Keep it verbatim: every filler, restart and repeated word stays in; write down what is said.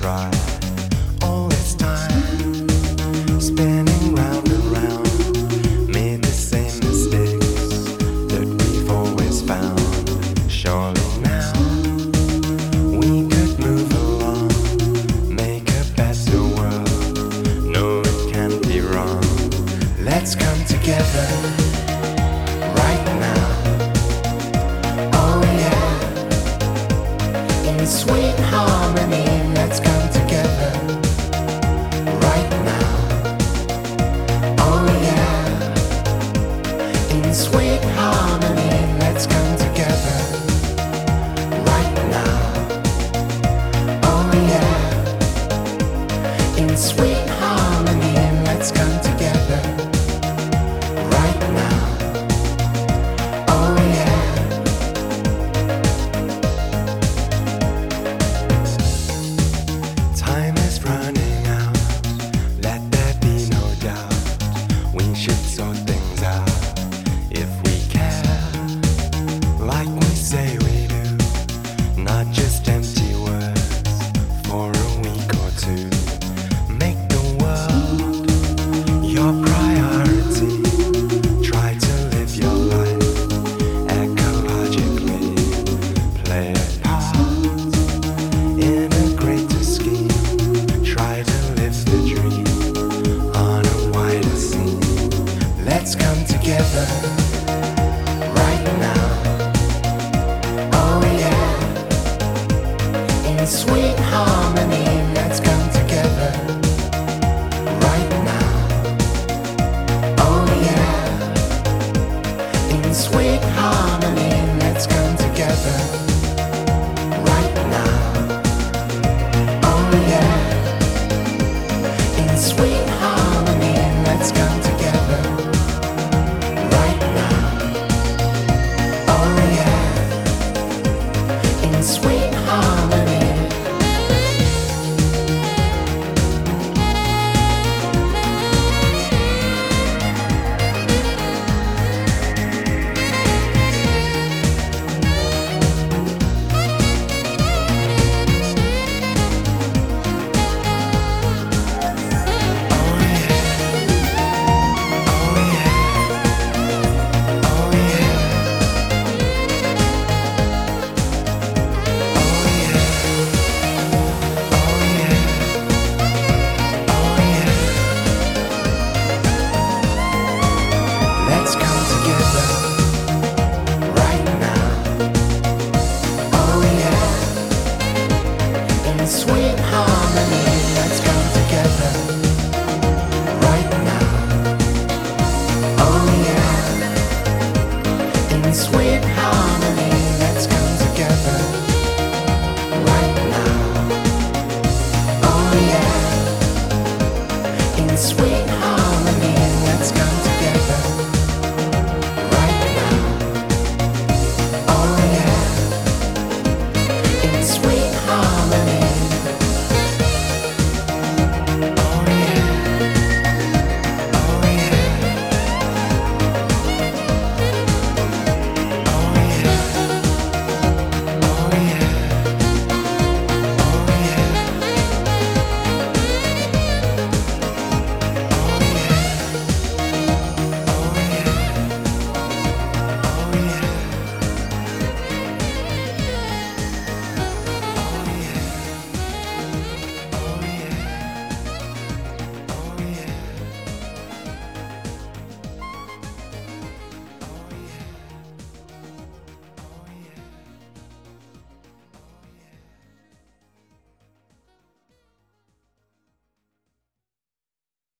try. All this time, spinning round and round, made the same mistakes that we've always found. Surely now we could move along, make a better world. No, it can't be wrong. Let's come together right now. Oh yeah, in sweet harmony. Let's come together right now. Oh yeah, in sweet harmony. Let's come together right now. Oh yeah, in sweet harmony. Let's come together right now. Oh yeah. Time is running out, let there be no doubt. We should sort things out if we care, like we say we do. Not just empty words for a week or two. Make the world your priority. Try to live your life ecologically. Play a part in a greater scheme. Try to live the dream on a wider scene. Let's come together right now. Oh yeah, in sweet harmony. Let's come together right now. Oh yeah, in sweet harmony. Let's come together right now. Oh yeah, in sweet harmony. Let's come together right now. Oh yeah, in sweet harmony. Let's come together right now. Oh yeah, in sweet harmony.